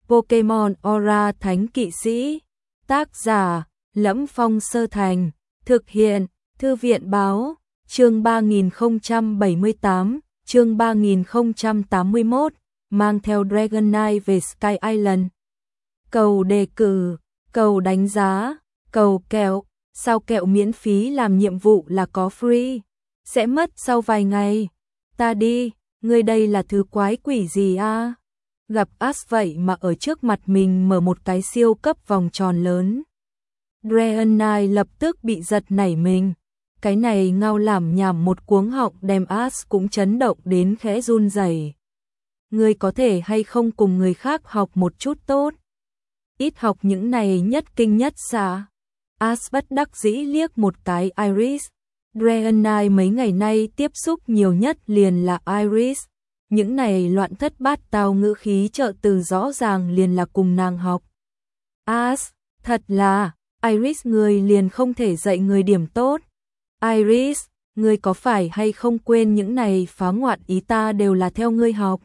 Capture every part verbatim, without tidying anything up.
Pokemon Aura Thánh Kỵ Sĩ. Tác giả: Lẫm Phong Sơ Thành. Thực hiện: Thư viện báo. Chương ba nghìn không trăm bảy mươi tám, chương ba nghìn không trăm tám mươi mốt, mang theo Dragonite về Sky Island. Cầu đề cử, cầu đánh giá, cầu kẹo, sao kẹo miễn phí làm nhiệm vụ là có free, sẽ mất sau vài ngày. Ta đi, ngươi đây là thứ quái quỷ gì a? Gặp Ash vậy mà ở trước mặt mình mở một cái siêu cấp vòng tròn lớn. Dragonite lập tức bị giật nảy mình. Cái này ngao làm nhảm một cuống họng đem Ash cũng chấn động đến khẽ run rẩy. Ngươi có thể hay không cùng người khác học một chút tốt? Ít học những này nhất kinh nhất xạ. Ash bất đắc dĩ liếc một cái Iris. Dragonite mấy ngày nay tiếp xúc nhiều nhất liền là Iris. Những này loạn thất bát tao ngữ khí trợ từ rõ ràng liền là cùng nàng học. Ash, thật là, Iris người liền không thể dạy người điểm tốt. Iris, ngươi có phải hay không quên những này phá ngoạn ý ta đều là theo ngươi học.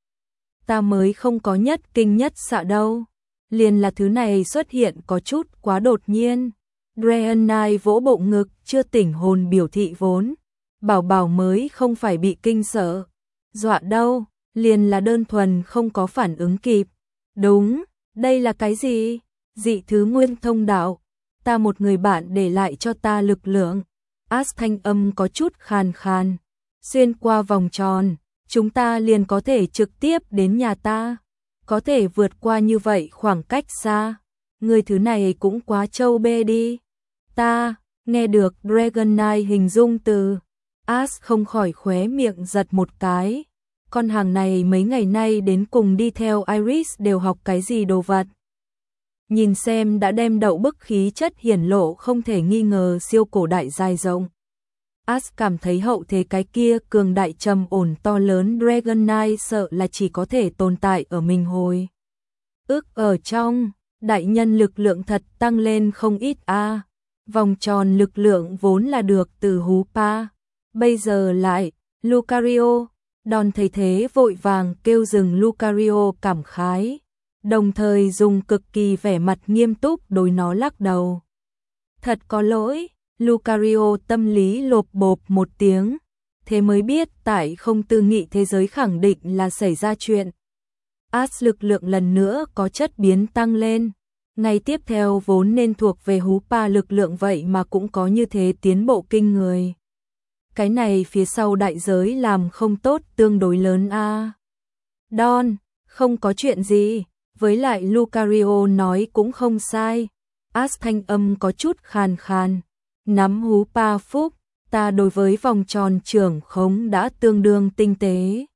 Ta mới không có nhất kinh nhất xạ đâu. Liền là thứ này xuất hiện có chút quá đột nhiên. Dragonite vỗ bộ ngực, chưa tỉnh hồn biểu thị vốn. Bảo bảo mới không phải bị kinh sợ. Dọa đâu, liền là đơn thuần không có phản ứng kịp. Đúng, đây là cái gì? Dị thứ nguyên thông đạo. Ta một người bạn để lại cho ta lực lượng. Ash thanh âm có chút khàn khàn. Xuyên qua vòng tròn, chúng ta liền có thể trực tiếp đến nhà ta. Có thể vượt qua như vậy khoảng cách xa. Người thứ này cũng quá trâu bê đi. Ta, nghe được Dragonite hình dung từ. Ash không khỏi khóe miệng giật một cái. Con hàng này mấy ngày nay đến cùng đi theo Iris đều học cái gì đồ vật. Nhìn xem đã đem đậu bức khí chất hiển lộ không thể nghi ngờ siêu cổ đại dài rộng. Ash cảm thấy hậu thế cái kia cường đại trầm ổn to lớn Dragonite sợ là chỉ có thể tồn tại ở mình hồi. Ước ở trong, đại nhân lực lượng thật tăng lên không ít a. À. Vòng tròn lực lượng vốn là được từ Hoopa. Bây giờ lại, Lucario, đòn thấy thế vội vàng kêu dừng Lucario cảm khái. Đồng thời dùng cực kỳ vẻ mặt nghiêm túc đối nó lắc đầu. Thật có lỗi, Lucario tâm lý lộp bộp một tiếng, thế mới biết tại không tư nghị thế giới khẳng định là xảy ra chuyện. Ash lực lượng lần nữa có chất biến tăng lên, ngày tiếp theo vốn nên thuộc về Hoopa lực lượng vậy mà cũng có như thế tiến bộ kinh người. Cái này phía sau đại giới làm không tốt tương đối lớn a. À. Don, không có chuyện gì. Với lại Lucario nói cũng không sai. Ash thanh âm có chút khàn khàn. Nắm Hoopa phúc, ta đối với vòng tròn trưởng khống đã tương đương tinh tế.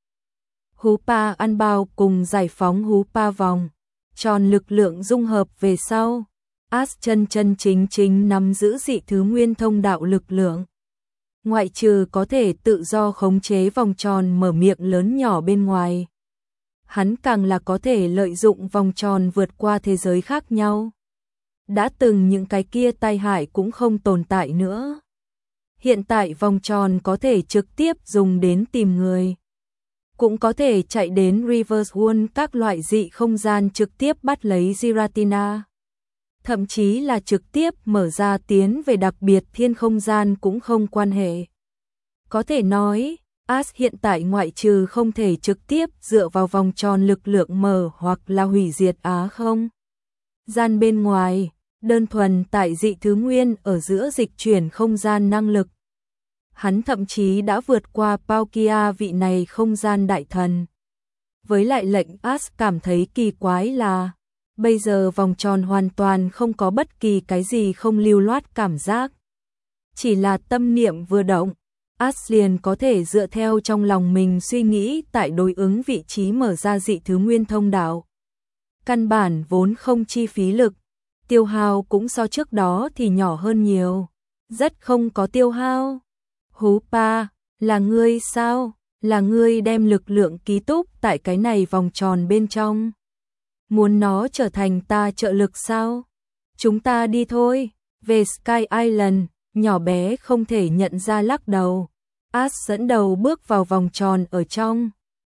Hoopa ăn bao cùng giải phóng Hoopa vòng. Tròn lực lượng dung hợp về sau. Ash chân chân chính chính nắm giữ dị thứ nguyên thông đạo lực lượng. Ngoại trừ có thể tự do khống chế vòng tròn mở miệng lớn nhỏ bên ngoài. Hắn càng là có thể lợi dụng vòng tròn vượt qua thế giới khác nhau. Đã từng những cái kia tai hại cũng không tồn tại nữa. Hiện tại vòng tròn có thể trực tiếp dùng đến tìm người. Cũng có thể chạy đến Reverse World các loại dị không gian trực tiếp bắt lấy Giratina. Thậm chí là trực tiếp mở ra tiến về đặc biệt thiên không gian cũng không quan hệ. Có thể nói, Ash hiện tại ngoại trừ không thể trực tiếp dựa vào vòng tròn lực lượng mở hoặc là hủy diệt á không. Gian bên ngoài, đơn thuần tại dị thứ nguyên ở giữa dịch chuyển không gian năng lực. Hắn thậm chí đã vượt qua Palkia vị này không gian đại thần. Với lại lệnh Ash cảm thấy kỳ quái là, bây giờ vòng tròn hoàn toàn không có bất kỳ cái gì không lưu loát cảm giác. Chỉ là tâm niệm vừa động. Ash liền có thể dựa theo trong lòng mình suy nghĩ tại đối ứng vị trí mở ra dị thứ nguyên thông đạo. Căn bản vốn không chi phí lực, tiêu hao cũng so trước đó thì nhỏ hơn nhiều. Rất không có tiêu hao. Hoopa, là ngươi sao? Là ngươi đem lực lượng ký túc tại cái này vòng tròn bên trong. Muốn nó trở thành ta trợ lực sao? Chúng ta đi thôi, về Sky Island. Nhỏ bé không thể nhận ra lắc đầu. Ash dẫn đầu bước vào vòng tròn ở trong.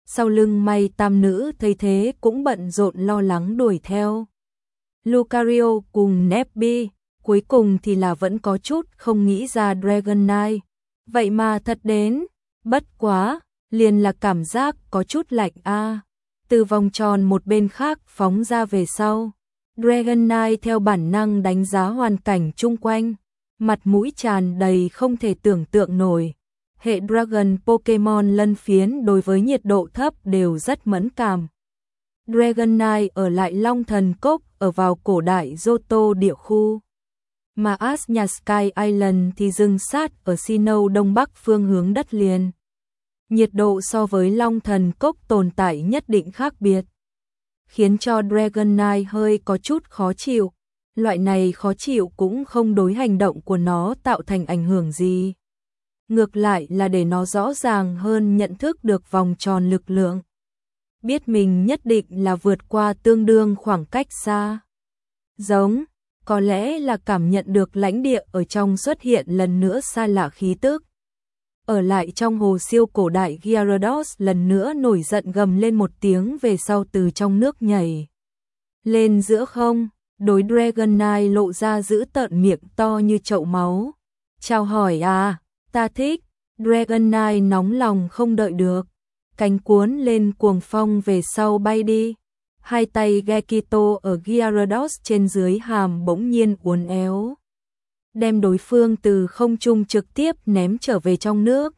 Sau lưng may tam nữ thấy thế cũng bận rộn lo lắng đuổi theo. Lucario cùng Nebby, cuối cùng thì là vẫn có chút không nghĩ ra Dragon Knight. Vậy mà thật đến, bất quá, liền là cảm giác có chút lạnh a. Từ vòng tròn một bên khác phóng ra về sau. Dragon Knight theo bản năng đánh giá hoàn cảnh chung quanh, mặt mũi tràn đầy không thể tưởng tượng nổi. Hệ Dragon Pokemon lân phiến đối với nhiệt độ thấp đều rất mẫn cảm. Dragon Knight ở lại Long Thần Cốc ở vào cổ đại Johto địa khu. Mà Ash nhà Sky Island thì dừng sát ở Sinnoh đông bắc phương hướng đất liền. Nhiệt độ so với Long Thần Cốc tồn tại nhất định khác biệt, khiến cho Dragon Knight hơi có chút khó chịu. Loại này khó chịu cũng không đối hành động của nó tạo thành ảnh hưởng gì. Ngược lại là để nó rõ ràng hơn nhận thức được vòng tròn lực lượng. Biết mình nhất định là vượt qua tương đương khoảng cách xa. Giống, có lẽ là cảm nhận được lãnh địa ở trong xuất hiện lần nữa xa lạ khí tức. Ở lại trong hồ siêu cổ đại, Gyarados lần nữa nổi giận gầm lên một tiếng về sau từ trong nước nhảy lên giữa không, đối Dragon Knight lộ ra giữ tợn miệng to như chậu máu. Chào hỏi à, ta thích. Dragon Knight nóng lòng không đợi được, cánh cuốn lên cuồng phong về sau bay đi. Hai tay Gekito ở Gyarados trên dưới hàm bỗng nhiên uốn éo, đem đối phương từ không trung trực tiếp ném trở về trong nước.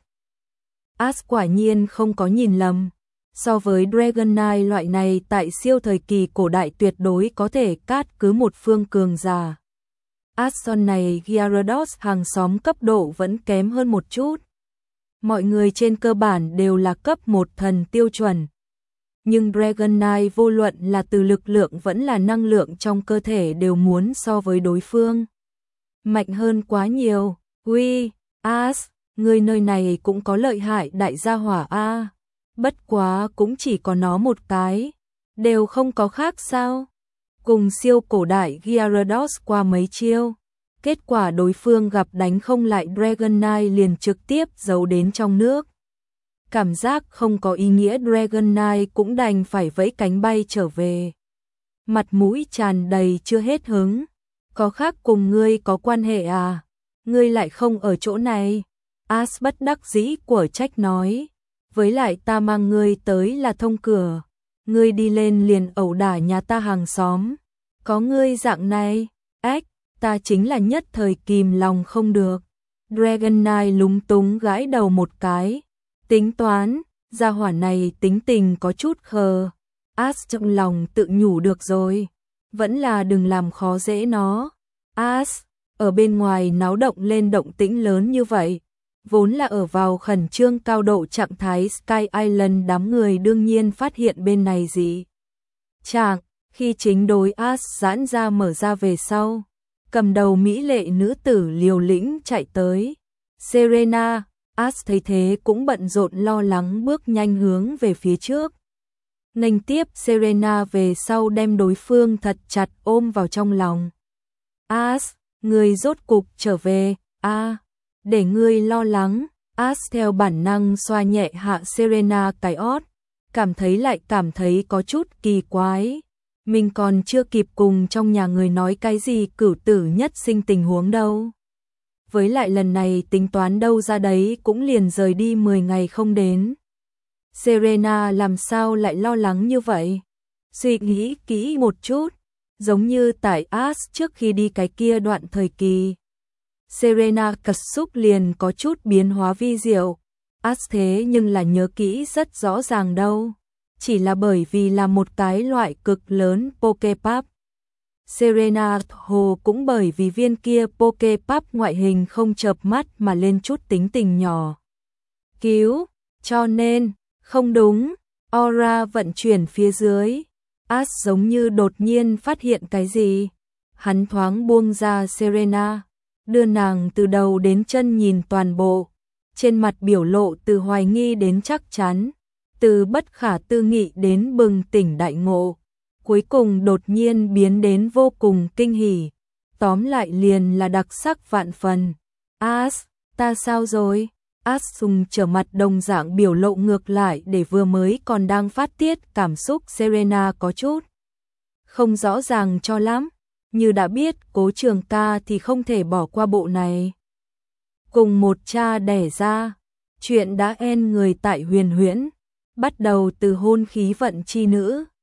Ash quả nhiên không có nhìn lầm. So với Dragon Knight loại này tại siêu thời kỳ cổ đại tuyệt đối có thể cát cứ một phương cường giả, Ash son này Gyarados hàng xóm cấp độ vẫn kém hơn một chút. Mọi người trên cơ bản đều là cấp một thần tiêu chuẩn. Nhưng Dragon Knight vô luận là từ lực lượng vẫn là năng lượng trong cơ thể đều muốn so với đối phương mạnh hơn quá nhiều. Uy, Ash, người nơi này cũng có lợi hại đại gia hỏa a. Bất quá cũng chỉ có nó một cái, đều không có khác sao? Cùng siêu cổ đại Gyarados qua mấy chiêu, kết quả đối phương gặp đánh không lại Dragon Knight liền trực tiếp giấu đến trong nước. Cảm giác không có ý nghĩa, Dragon Knight cũng đành phải vẫy cánh bay trở về. Mặt mũi tràn đầy chưa hết hứng. Có khác cùng ngươi có quan hệ à? Ngươi lại không ở chỗ này. Ash bất đắc dĩ của trách nói. Với lại ta mang ngươi tới là thông cửa. Ngươi đi lên liền ẩu đả nhà ta hàng xóm. Có ngươi dạng này, ếch, ta chính là nhất thời kìm lòng không được. Dragon Knight lúng túng gãi đầu một cái. Tính toán, gia hỏa này tính tình có chút khờ. Ash trong lòng tự nhủ được rồi. Vẫn là đừng làm khó dễ nó. Ash, ở bên ngoài náo động lên động tĩnh lớn như vậy. Vốn là ở vào khẩn trương cao độ trạng thái Sky Island, đám người đương nhiên phát hiện bên này gì. Chẳng, khi chính đối Ash giãn ra mở ra về sau. Cầm đầu mỹ lệ nữ tử liều lĩnh chạy tới. Serena, Ash thấy thế cũng bận rộn lo lắng bước nhanh hướng về phía trước. Nghênh tiếp Serena về sau đem đối phương thật chặt ôm vào trong lòng. Ash, người rốt cục trở về, a, à, để ngươi lo lắng. Ash theo bản năng xoa nhẹ hạ Serena cái ót, cảm thấy lại cảm thấy có chút kỳ quái. Mình còn chưa kịp cùng trong nhà người nói cái gì cửu tử nhất sinh tình huống đâu. Với lại lần này tính toán đâu ra đấy cũng liền rời đi mười ngày không đến. Serena làm sao lại lo lắng như vậy? Suy nghĩ kỹ một chút, giống như tại Ash trước khi đi cái kia đoạn thời kỳ. Serena cật xúc liền có chút biến hóa vi diệu. Ash thế nhưng là nhớ kỹ rất rõ ràng đâu. Chỉ là bởi vì là một cái loại cực lớn Poképap. Serena hồ cũng bởi vì viên kia Poképap ngoại hình không chợp mắt mà lên chút tính tình nhỏ. Cứu, cho nên, không đúng, aura vận chuyển phía dưới. Ash giống như đột nhiên phát hiện cái gì. Hắn thoáng buông ra Serena, đưa nàng từ đầu đến chân nhìn toàn bộ. Trên mặt biểu lộ từ hoài nghi đến chắc chắn, từ bất khả tư nghị đến bừng tỉnh đại ngộ. Cuối cùng đột nhiên biến đến vô cùng kinh hỉ. Tóm lại liền là đặc sắc vạn phần. Ash, ta sao rồi? Asung trở mặt đồng dạng biểu lộ ngược lại để vừa mới còn đang phát tiết cảm xúc Serena có chút không rõ ràng cho lắm, như đã biết Cố Trường Ca thì không thể bỏ qua bộ này. Cùng một cha đẻ ra, chuyện đã en người tại Huyền Huyễn, bắt đầu từ hôn khí vận chi nữ,